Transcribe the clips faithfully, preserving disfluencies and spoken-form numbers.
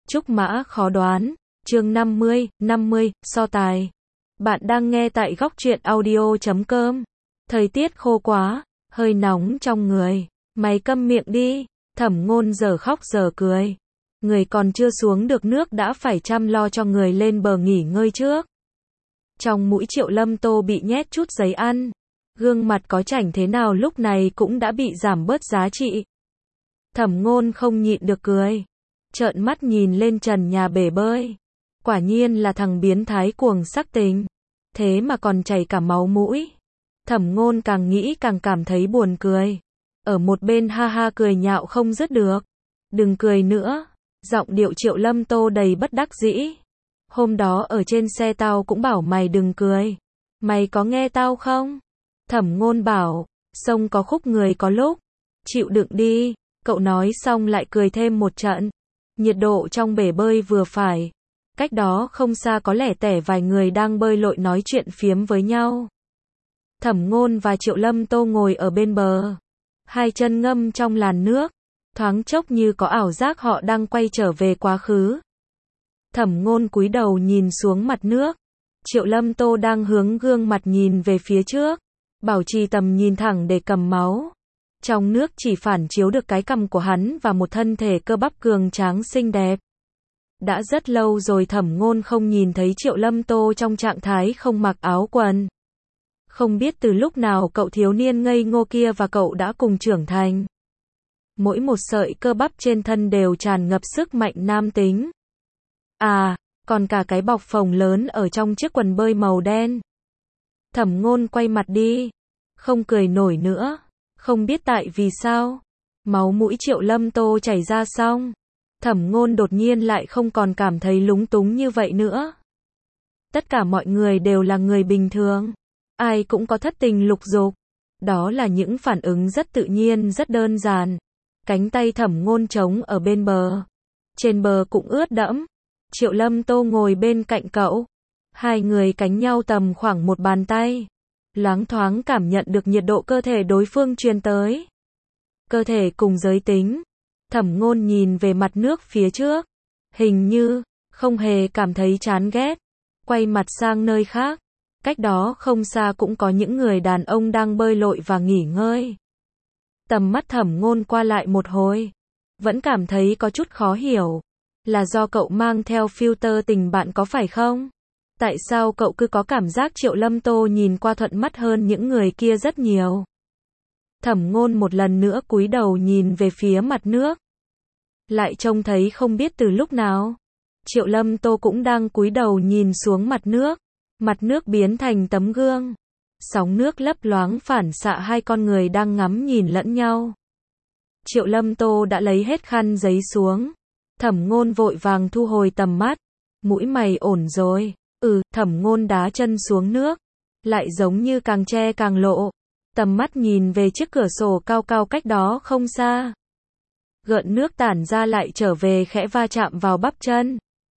Trúc mã khó đoán, chương năm mươi, năm mươi, so tài. Bạn đang nghe tại góc truyện audio chấm com. Thời tiết khô quá, hơi nóng trong người. Mày câm miệng đi, Thẩm Ngôn giờ khóc giờ cười. Người còn chưa xuống được nước đã phải chăm lo cho người lên bờ nghỉ ngơi trước. Trong mũi Triệu Lâm Tô bị nhét chút giấy ăn. Gương mặt có chảnh thế nào lúc này cũng đã bị giảm bớt giá trị. Thẩm Ngôn không nhịn được cười. Trợn mắt nhìn lên trần nhà bể bơi. Quả nhiên là thằng biến thái cuồng sắc tình. Thế mà còn chảy cả máu mũi. Thẩm Ngôn càng nghĩ càng cảm thấy buồn cười. Ở một bên ha ha cười nhạo không dứt được. Đừng cười nữa. Giọng điệu Triệu Lâm Tô đầy bất đắc dĩ. Hôm đó ở trên xe tao cũng bảo mày đừng cười. Mày có nghe tao không? Thẩm Ngôn bảo. Sông có khúc người có lúc. Chịu đựng đi. Cậu nói xong lại cười thêm một trận. Nhiệt độ trong bể bơi vừa phải. Cách đó không xa có lẻ tẻ vài người đang bơi lội nói chuyện phiếm với nhau. Thẩm Ngôn và Triệu Lâm Tô ngồi ở bên bờ. Hai chân ngâm trong làn nước. Thoáng chốc như có ảo giác họ đang quay trở về quá khứ. Thẩm Ngôn cúi đầu nhìn xuống mặt nước. Triệu Lâm Tô đang hướng gương mặt nhìn về phía trước. Bảo trì tầm nhìn thẳng để cầm máu. Trong nước chỉ phản chiếu được cái cằm của hắn và một thân thể cơ bắp cường tráng xinh đẹp. Đã rất lâu rồi Thẩm Ngôn không nhìn thấy Triệu Lâm Tô trong trạng thái không mặc áo quần. Không biết từ lúc nào cậu thiếu niên ngây ngô kia và cậu đã cùng trưởng thành. Mỗi một sợi cơ bắp trên thân đều tràn ngập sức mạnh nam tính. À, còn cả cái bọc phồng lớn ở trong chiếc quần bơi màu đen. Thẩm Ngôn quay mặt đi. Không cười nổi nữa. Không biết tại vì sao. Máu mũi Triệu Lâm Tô chảy ra xong. Thẩm Ngôn đột nhiên lại không còn cảm thấy lúng túng như vậy nữa. Tất cả mọi người đều là người bình thường. Ai cũng có thất tình lục dục. Đó là những phản ứng rất tự nhiên, rất đơn giản. Cánh tay Thẩm Ngôn trống ở bên bờ. Trên bờ cũng ướt đẫm. Triệu Lâm Tô ngồi bên cạnh cậu. Hai người cánh nhau tầm khoảng một bàn tay. Loáng thoáng cảm nhận được nhiệt độ cơ thể đối phương truyền tới. Cơ thể cùng giới tính. Thẩm Ngôn nhìn về mặt nước phía trước. Hình như, không hề cảm thấy chán ghét. Quay mặt sang nơi khác. Cách đó không xa cũng có những người đàn ông đang bơi lội và nghỉ ngơi. Tầm mắt Thẩm Ngôn qua lại một hồi. Vẫn cảm thấy có chút khó hiểu. Là do cậu mang theo filter tình bạn có phải không? Tại sao cậu cứ có cảm giác Triệu Lâm Tô nhìn qua thuận mắt hơn những người kia rất nhiều? Thẩm Ngôn một lần nữa cúi đầu nhìn về phía mặt nước. Lại trông thấy không biết từ lúc nào. Triệu Lâm Tô cũng đang cúi đầu nhìn xuống mặt nước. Mặt nước biến thành tấm gương. Sóng nước lấp loáng phản xạ hai con người đang ngắm nhìn lẫn nhau. Triệu Lâm Tô đã lấy hết khăn giấy xuống. Thẩm Ngôn vội vàng thu hồi tầm mắt. Mũi mày ổn rồi. Ừ, Thẩm Ngôn đá chân xuống nước. Lại giống như càng che càng lộ. Tầm mắt nhìn về chiếc cửa sổ cao cao cách đó không xa. Gợn nước tản ra lại trở về khẽ va chạm vào bắp chân.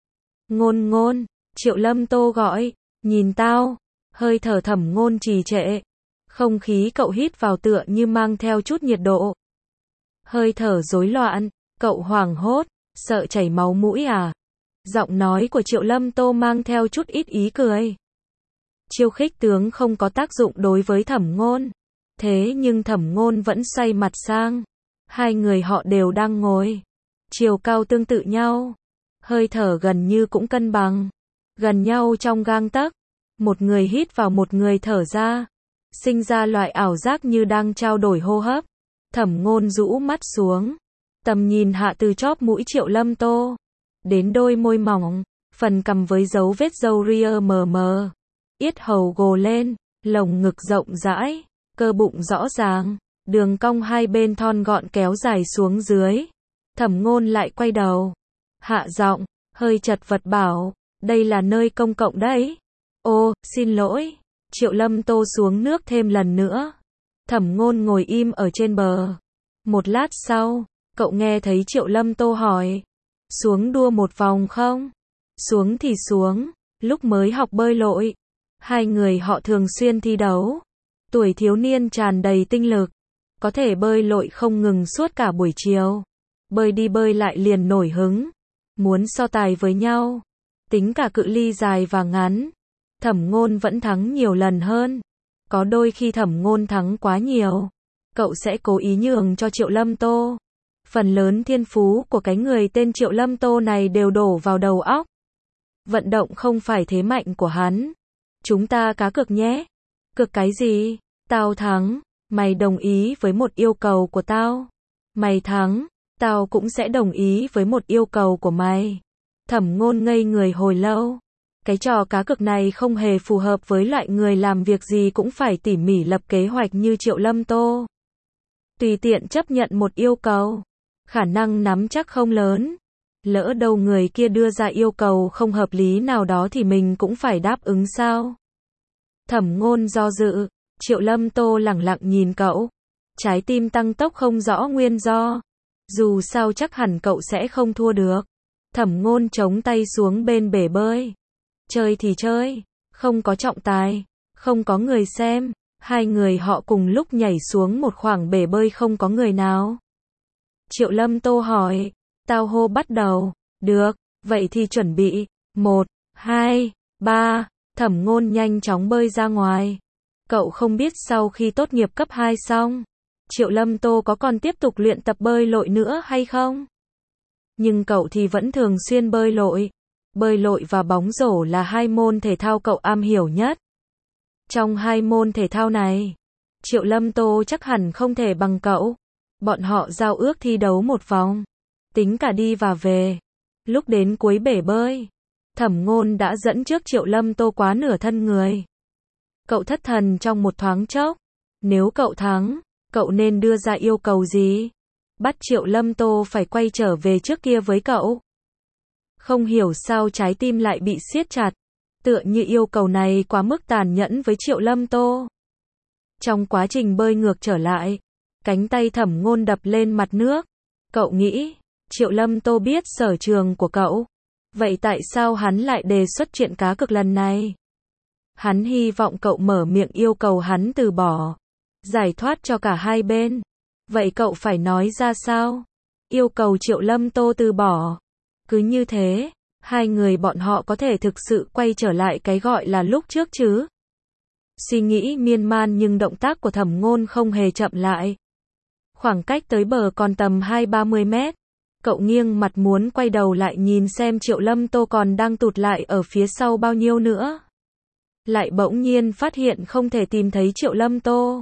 Ngôn Ngôn, Triệu Lâm Tô gọi, nhìn tao. Hơi thở Thẩm Ngôn trì trệ. Không khí cậu hít vào tựa như mang theo chút nhiệt độ. Hơi thở rối loạn, cậu hoảng hốt, sợ chảy máu mũi à? Giọng nói của Triệu Lâm Tô mang theo chút ít ý cười. Chiêu khích tướng không có tác dụng đối với Thẩm Ngôn. Thế nhưng Thẩm Ngôn vẫn xoay mặt sang. Hai người họ đều đang ngồi. Chiều cao tương tự nhau. Hơi thở gần như cũng cân bằng. Gần nhau trong gang tấc. Một người hít vào một người thở ra. Sinh ra loại ảo giác như đang trao đổi hô hấp. Thẩm Ngôn rũ mắt xuống. Tầm nhìn hạ từ chóp mũi Triệu Lâm Tô. Đến đôi môi mỏng. Phần cằm với dấu vết râu ria mờ mờ. Yết hầu gồ lên. Lồng ngực rộng rãi. Cơ bụng rõ ràng. Đường cong hai bên thon gọn kéo dài xuống dưới. Thẩm Ngôn lại quay đầu. Hạ giọng. Hơi chật vật bảo. Đây là nơi công cộng đấy. Ô, xin lỗi. Triệu Lâm Tô xuống nước thêm lần nữa. Thẩm Ngôn ngồi im ở trên bờ. Một lát sau, cậu nghe thấy Triệu Lâm Tô hỏi. Xuống đua một vòng không? Xuống thì xuống. Lúc mới học bơi lội. Hai người họ thường xuyên thi đấu. Tuổi thiếu niên tràn đầy tinh lực. Có thể bơi lội không ngừng suốt cả buổi chiều. Bơi đi bơi lại liền nổi hứng. muốn so tài với nhau. Tính cả cự ly dài và ngắn, Thẩm Ngôn vẫn thắng nhiều lần hơn. Có đôi khi Thẩm Ngôn thắng quá nhiều, cậu sẽ cố ý nhường cho Triệu Lâm Tô. Phần lớn thiên phú của cái người tên Triệu Lâm Tô này đều đổ vào đầu óc. Vận động không phải thế mạnh của hắn. Chúng ta cá cược nhé. Cược cái gì? Tao thắng, mày đồng ý với một yêu cầu của tao. Mày thắng, tao cũng sẽ đồng ý với một yêu cầu của mày. Thẩm Ngôn ngây người hồi lâu. Cái trò cá cược này không hề phù hợp với loại người làm việc gì cũng phải tỉ mỉ lập kế hoạch như Triệu Lâm Tô. Tùy tiện chấp nhận một yêu cầu, khả năng nắm chắc không lớn. Lỡ đâu người kia đưa ra yêu cầu không hợp lý nào đó thì mình cũng phải đáp ứng sao? Thẩm Ngôn do dự, Triệu Lâm Tô lẳng lặng nhìn cậu. Trái tim tăng tốc không rõ nguyên do. Dù sao chắc hẳn cậu sẽ không thua được. Thẩm Ngôn chống tay xuống bên bể bơi. Chơi thì chơi, không có trọng tài, không có người xem. Hai người họ cùng lúc nhảy xuống một khoảng bể bơi không có người nào. Triệu Lâm Tô hỏi, tao hô bắt đầu. Được, vậy thì chuẩn bị. Một, hai, ba. Thẩm Ngôn nhanh chóng bơi ra ngoài. Cậu không biết sau khi tốt nghiệp cấp hai xong, Triệu Lâm Tô có còn tiếp tục luyện tập bơi lội nữa hay không? Nhưng cậu thì vẫn thường xuyên bơi lội. Bơi lội và bóng rổ là hai môn thể thao cậu am hiểu nhất. Trong hai môn thể thao này, Triệu Lâm Tô chắc hẳn không thể bằng cậu. Bọn họ giao ước thi đấu một vòng, tính cả đi và về. Lúc đến cuối bể bơi, Thẩm Ngôn đã dẫn trước Triệu Lâm Tô quá nửa thân người. Cậu thất thần trong một thoáng chốc. Nếu cậu thắng, cậu nên đưa ra yêu cầu gì? Bắt Triệu Lâm Tô phải quay trở về trước kia với cậu. Không hiểu sao trái tim lại bị siết chặt. Tựa như yêu cầu này quá mức tàn nhẫn với Triệu Lâm Tô. Trong quá trình bơi ngược trở lại, cánh tay Thẩm Ngôn đập lên mặt nước. Cậu nghĩ, Triệu Lâm Tô biết sở trường của cậu. Vậy tại sao hắn lại đề xuất chuyện cá cược lần này? Hắn hy vọng cậu mở miệng yêu cầu hắn từ bỏ. Giải thoát cho cả hai bên. Vậy cậu phải nói ra sao? Yêu cầu Triệu Lâm Tô từ bỏ. Cứ như thế, hai người bọn họ có thể thực sự quay trở lại cái gọi là lúc trước chứ? Suy nghĩ miên man nhưng động tác của Thẩm Ngôn không hề chậm lại. Khoảng cách tới bờ còn tầm hai ba mươi mét. Cậu nghiêng mặt muốn quay đầu lại nhìn xem Triệu Lâm Tô còn đang tụt lại ở phía sau bao nhiêu nữa. Lại bỗng nhiên phát hiện không thể tìm thấy Triệu Lâm Tô.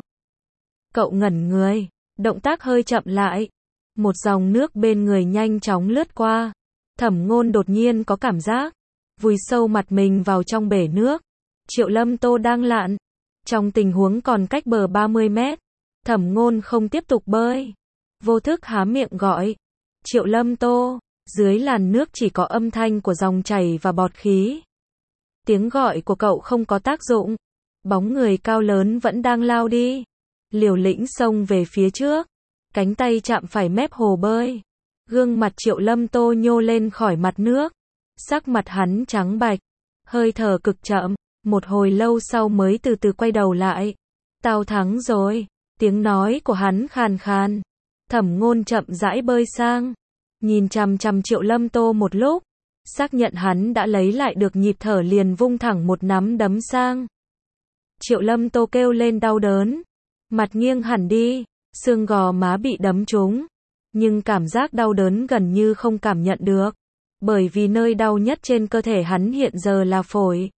Cậu ngẩn người, động tác hơi chậm lại. Một dòng nước bên người nhanh chóng lướt qua. Thẩm Ngôn đột nhiên có cảm giác vùi sâu mặt mình vào trong bể nước. Triệu Lâm Tô đang lặn. Trong tình huống còn cách bờ ba mươi mét, Thẩm Ngôn không tiếp tục bơi. Vô thức há miệng gọi. Triệu Lâm Tô. Dưới làn nước chỉ có âm thanh của dòng chảy và bọt khí. Tiếng gọi của cậu không có tác dụng. Bóng người cao lớn vẫn đang lao đi. Liều lĩnh xông về phía trước. Cánh tay chạm phải mép hồ bơi. Gương mặt Triệu Lâm Tô nhô lên khỏi mặt nước. Sắc mặt hắn trắng bạch. Hơi thở cực chậm. Một hồi lâu sau mới từ từ quay đầu lại. Tao thắng rồi. Tiếng nói của hắn khàn khàn. Thẩm Ngôn chậm rãi bơi sang. Nhìn chằm chằm Triệu Lâm Tô một lúc. Xác nhận hắn đã lấy lại được nhịp thở liền vung thẳng một nắm đấm sang. Triệu Lâm Tô kêu lên đau đớn. Mặt nghiêng hẳn đi. Xương gò má bị đấm trúng. Nhưng cảm giác đau đớn gần như không cảm nhận được. Bởi vì nơi đau nhất trên cơ thể hắn hiện giờ là phổi.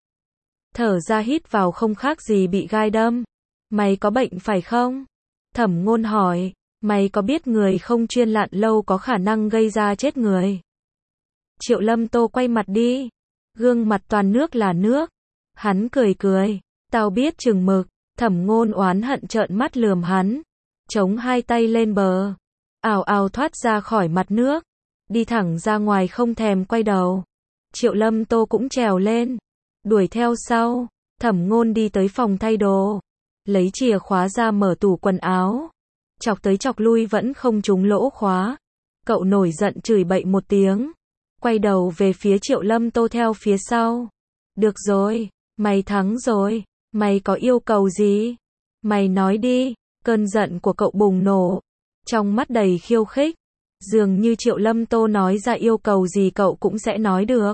Thở ra hít vào không khác gì bị gai đâm. Mày có bệnh phải không? Thẩm Ngôn hỏi. Mày có biết người không chuyên lặn lâu có khả năng gây ra chết người? Triệu Lâm Tô quay mặt đi. Gương mặt toàn nước là nước. Hắn cười cười. Tao biết chừng mực. Thẩm Ngôn oán hận trợn mắt lườm hắn. Chống hai tay lên bờ. Ào ào thoát ra khỏi mặt nước. Đi thẳng ra ngoài không thèm quay đầu. Triệu Lâm Tô cũng trèo lên. Đuổi theo sau. Thẩm Ngôn đi tới phòng thay đồ. Lấy chìa khóa ra mở tủ quần áo. Chọc tới chọc lui vẫn không trúng lỗ khóa. Cậu nổi giận chửi bậy một tiếng. Quay đầu về phía Triệu Lâm Tô theo phía sau. Được rồi, mày thắng rồi. Mày có yêu cầu gì? Mày nói đi. Cơn giận của cậu bùng nổ. Trong mắt đầy khiêu khích. Dường như Triệu Lâm Tô nói ra yêu cầu gì cậu cũng sẽ nói được.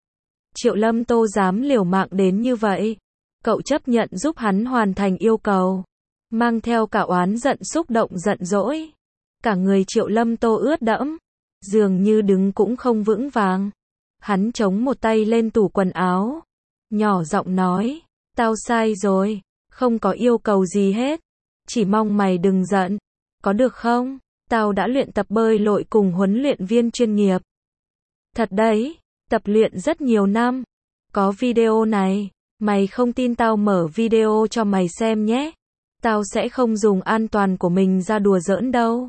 Triệu Lâm Tô dám liều mạng đến như vậy. Cậu chấp nhận giúp hắn hoàn thành yêu cầu. Mang theo cả oán giận xúc động giận dỗi. Cả người Triệu Lâm Tô ướt đẫm. Dường như đứng cũng không vững vàng. Hắn chống một tay lên tủ quần áo. Nhỏ giọng nói. Tao sai rồi. Không có yêu cầu gì hết. Chỉ mong mày đừng giận. Có được không? Tao đã luyện tập bơi lội cùng huấn luyện viên chuyên nghiệp. Thật đấy. Tập luyện rất nhiều năm. Có video này. Mày không tin tao mở video cho mày xem nhé. Tao sẽ không dùng an toàn của mình ra đùa giỡn đâu.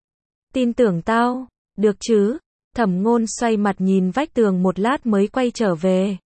Tin tưởng tao. Được chứ? Thẩm Ngôn xoay mặt nhìn vách tường một lát mới quay trở về.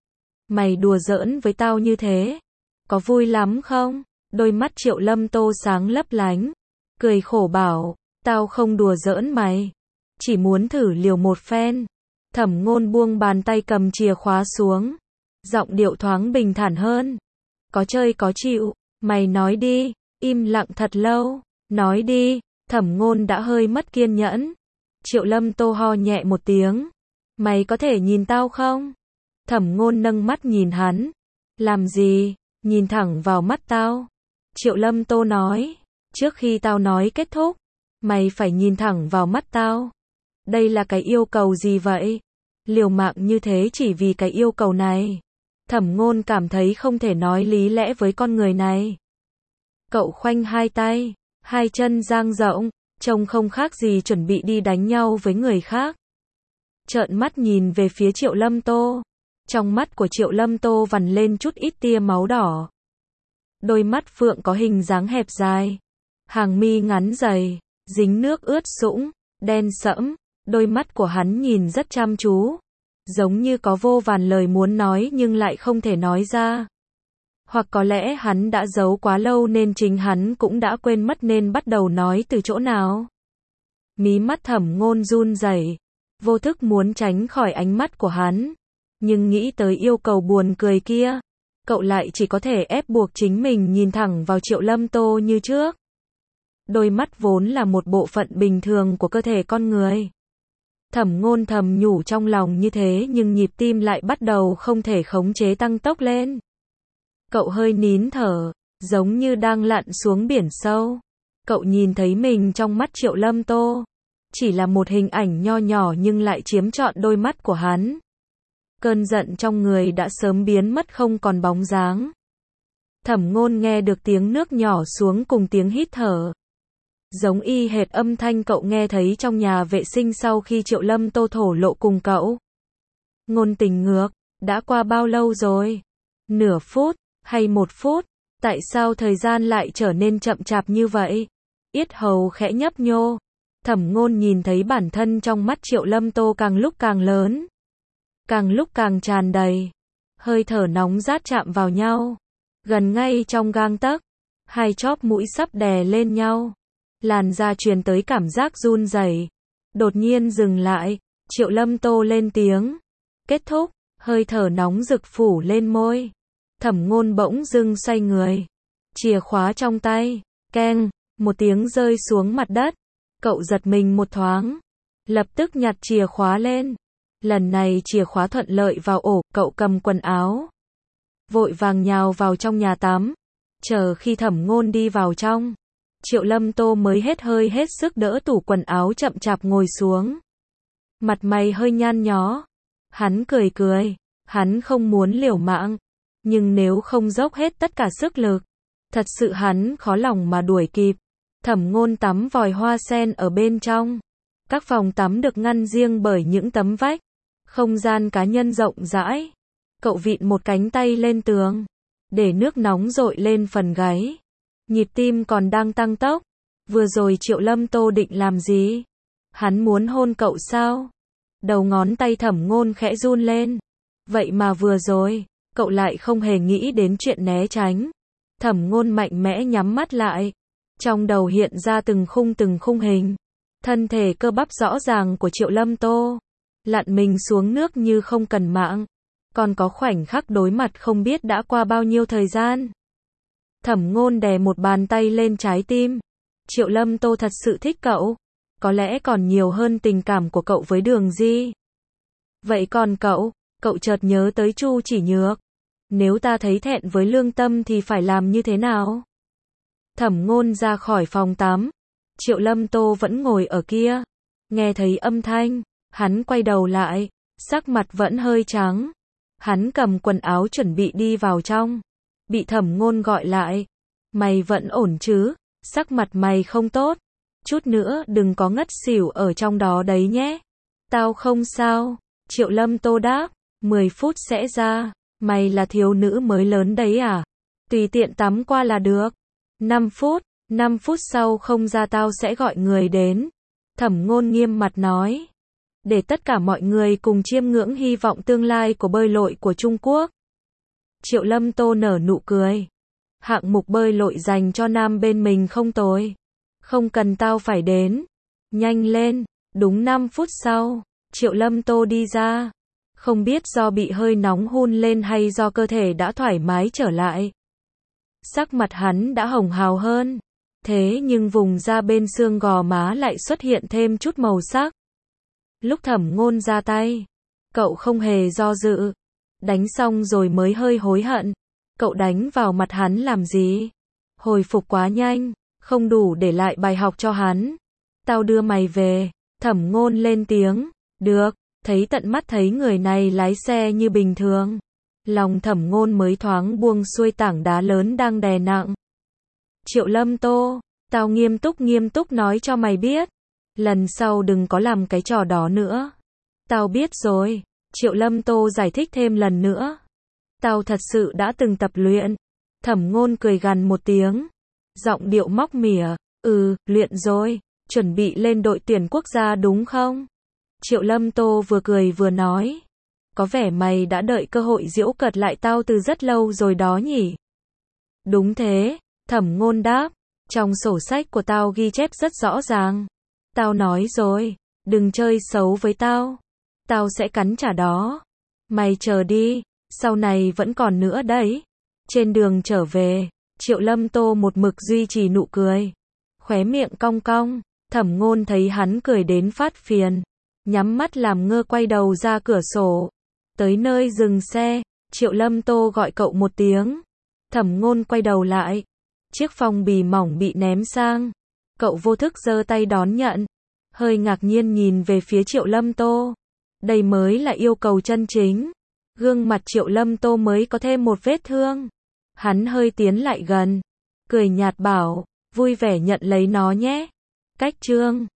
Mày đùa giỡn với tao như thế. Có vui lắm không? Đôi mắt Triệu Lâm Tô sáng lấp lánh. Cười khổ bảo. Tao không đùa giỡn mày. Chỉ muốn thử liều một phen. Thẩm Ngôn buông bàn tay cầm chìa khóa xuống. Giọng điệu thoáng bình thản hơn. Có chơi có chịu. Mày nói đi. Im lặng thật lâu. Nói đi. Thẩm Ngôn đã hơi mất kiên nhẫn. Triệu Lâm Tô ho nhẹ một tiếng. Mày có thể nhìn tao không? Thẩm Ngôn nâng mắt nhìn hắn. Làm gì? Nhìn thẳng vào mắt tao. Triệu Lâm Tô nói. Trước khi tao nói kết thúc. Mày phải nhìn thẳng vào mắt tao. Đây là cái yêu cầu gì vậy? Liều mạng như thế chỉ vì cái yêu cầu này. Thẩm Ngôn cảm thấy không thể nói lý lẽ với con người này. Cậu khoanh hai tay, hai chân dang rộng, trông không khác gì chuẩn bị đi đánh nhau với người khác. Trợn mắt nhìn về phía Triệu Lâm Tô. Trong mắt của Triệu Lâm Tô vằn lên chút ít tia máu đỏ. Đôi mắt phượng có hình dáng hẹp dài. Hàng mi ngắn dày, dính nước ướt sũng, đen sẫm. Đôi mắt của hắn nhìn rất chăm chú. Giống như có vô vàn lời muốn nói nhưng lại không thể nói ra. Hoặc có lẽ hắn đã giấu quá lâu nên chính hắn cũng đã quên mất nên bắt đầu nói từ chỗ nào. Mí mắt Thẩm Ngôn run rẩy, vô thức muốn tránh khỏi ánh mắt của hắn. Nhưng nghĩ tới yêu cầu buồn cười kia, cậu lại chỉ có thể ép buộc chính mình nhìn thẳng vào Triệu Lâm Tô như trước. Đôi mắt vốn là một bộ phận bình thường của cơ thể con người. Thẩm Ngôn thầm nhủ trong lòng như thế nhưng nhịp tim lại bắt đầu không thể khống chế tăng tốc lên. Cậu hơi nín thở, giống như đang lặn xuống biển sâu. Cậu nhìn thấy mình trong mắt Triệu Lâm Tô. Chỉ là một hình ảnh nho nhỏ nhưng lại chiếm trọn đôi mắt của hắn. Cơn giận trong người đã sớm biến mất không còn bóng dáng. Thẩm Ngôn nghe được tiếng nước nhỏ xuống cùng tiếng hít thở. Giống y hệt âm thanh cậu nghe thấy trong nhà vệ sinh sau khi Triệu Lâm Tô thổ lộ cùng cậu. Ngôn tình ngược, đã qua bao lâu rồi? Nửa phút, hay một phút? Tại sao thời gian lại trở nên chậm chạp như vậy? Yết hầu khẽ nhấp nhô. Thẩm Ngôn nhìn thấy bản thân trong mắt Triệu Lâm Tô càng lúc càng lớn. Càng lúc càng tràn đầy. Hơi thở nóng rát chạm vào nhau. Gần ngay trong gang tấc. Hai chóp mũi sắp đè lên nhau. Làn da truyền tới cảm giác run rẩy. Đột nhiên dừng lại. Triệu Lâm Tô lên tiếng. Kết thúc. Hơi thở nóng rực phủ lên môi. Thẩm Ngôn bỗng dưng xoay người. Chìa khóa trong tay. Keng. Một tiếng rơi xuống mặt đất. Cậu giật mình một thoáng. Lập tức nhặt chìa khóa lên. Lần này chìa khóa thuận lợi vào ổ. Cậu cầm quần áo. Vội vàng nhào vào trong nhà tắm. Chờ khi Thẩm Ngôn đi vào trong. Triệu Lâm Tô mới hết hơi hết sức đỡ tủ quần áo chậm chạp ngồi xuống. Mặt mày hơi nhăn nhó. Hắn cười cười. Hắn không muốn liều mạng. Nhưng nếu không dốc hết tất cả sức lực. Thật sự hắn khó lòng mà đuổi kịp. Thẩm Ngôn tắm vòi hoa sen ở bên trong. Các phòng tắm được ngăn riêng bởi những tấm vách. Không gian cá nhân rộng rãi. Cậu vịn một cánh tay lên tường. Để nước nóng dội lên phần gáy. Nhịp tim còn đang tăng tốc. Vừa rồi Triệu Lâm Tô định làm gì? Hắn muốn hôn cậu sao? Đầu ngón tay Thẩm Ngôn khẽ run lên. Vậy mà vừa rồi, cậu lại không hề nghĩ đến chuyện né tránh. Thẩm Ngôn mạnh mẽ nhắm mắt lại. Trong đầu hiện ra từng khung từng khung hình. Thân thể cơ bắp rõ ràng của Triệu Lâm Tô. Lặn mình xuống nước như không cần mạng. Còn có khoảnh khắc đối mặt không biết đã qua bao nhiêu thời gian. Thẩm Ngôn đè một bàn tay lên trái tim. Triệu Lâm Tô thật sự thích cậu. có lẽ còn nhiều hơn tình cảm của cậu với Đường Di. Vậy còn cậu? Cậu chợt nhớ tới Chu Chỉ Nhược. Nếu ta thấy thẹn với lương tâm thì phải làm như thế nào? Thẩm Ngôn ra khỏi phòng tắm. Triệu Lâm Tô vẫn ngồi ở kia. Nghe thấy âm thanh, hắn quay đầu lại, sắc mặt vẫn hơi trắng. Hắn cầm quần áo chuẩn bị đi vào trong. Bị Thẩm Ngôn gọi lại. Mày vẫn ổn chứ? Sắc mặt mày không tốt. Chút nữa đừng có ngất xỉu ở trong đó đấy nhé. Tao không sao. Triệu Lâm Tô đáp. mười phút sẽ ra. Mày là thiếu nữ mới lớn đấy à? Tùy tiện tắm qua là được. năm phút. năm phút sau không ra tao sẽ gọi người đến. Thẩm Ngôn nghiêm mặt nói. Để tất cả mọi người cùng chiêm ngưỡng hy vọng tương lai của bơi lội của Trung Quốc. Triệu Lâm Tô nở nụ cười. Hạng mục bơi lội dành cho nam bên mình không tồi. Không cần tao phải đến. Nhanh lên. Đúng năm phút sau, Triệu Lâm Tô đi ra. Không biết do bị hơi nóng hun lên hay do cơ thể đã thoải mái trở lại. Sắc mặt hắn đã hồng hào hơn. Thế nhưng vùng da bên xương gò má lại xuất hiện thêm chút màu sắc. Lúc Thẩm Ngôn ra tay, cậu không hề do dự. Đánh xong rồi mới hơi hối hận. Cậu đánh vào mặt hắn làm gì? Hồi phục quá nhanh, không đủ để lại bài học cho hắn. Tao đưa mày về. Thẩm Ngôn lên tiếng. Được. Thấy tận mắt thấy người này lái xe như bình thường. Lòng Thẩm Ngôn mới thoáng buông xuôi tảng đá lớn đang đè nặng. Triệu Lâm Tô, tao nghiêm túc nghiêm túc nói cho mày biết. Lần sau đừng có làm cái trò đó nữa. Tao biết rồi. Triệu Lâm Tô giải thích thêm lần nữa. Tao thật sự đã từng tập luyện. Thẩm Ngôn cười gằn một tiếng. Giọng điệu móc mỉa. Ừ, luyện rồi. Chuẩn bị lên đội tuyển quốc gia đúng không? Triệu Lâm Tô vừa cười vừa nói. Có vẻ mày đã đợi cơ hội giễu cợt lại tao từ rất lâu rồi đó nhỉ? Đúng thế. Thẩm Ngôn đáp. Trong sổ sách của tao ghi chép rất rõ ràng. Tao nói rồi. Đừng chơi xấu với tao. Tao sẽ cắn trả đó. Mày chờ đi. Sau này vẫn còn nữa đấy. Trên đường trở về, Triệu Lâm Tô một mực duy trì nụ cười. Khóe miệng cong cong. Thẩm Ngôn thấy hắn cười đến phát phiền. Nhắm mắt làm ngơ quay đầu ra cửa sổ. Tới nơi dừng xe, Triệu Lâm Tô gọi cậu một tiếng. Thẩm Ngôn quay đầu lại. Chiếc phong bì mỏng bị ném sang. Cậu vô thức giơ tay đón nhận. Hơi ngạc nhiên nhìn về phía Triệu Lâm Tô. Đây mới là yêu cầu chân chính. Gương mặt Triệu Lâm Tô mới có thêm một vết thương. Hắn hơi tiến lại gần. Cười nhạt bảo. Vui vẻ nhận lấy nó nhé. Cách chương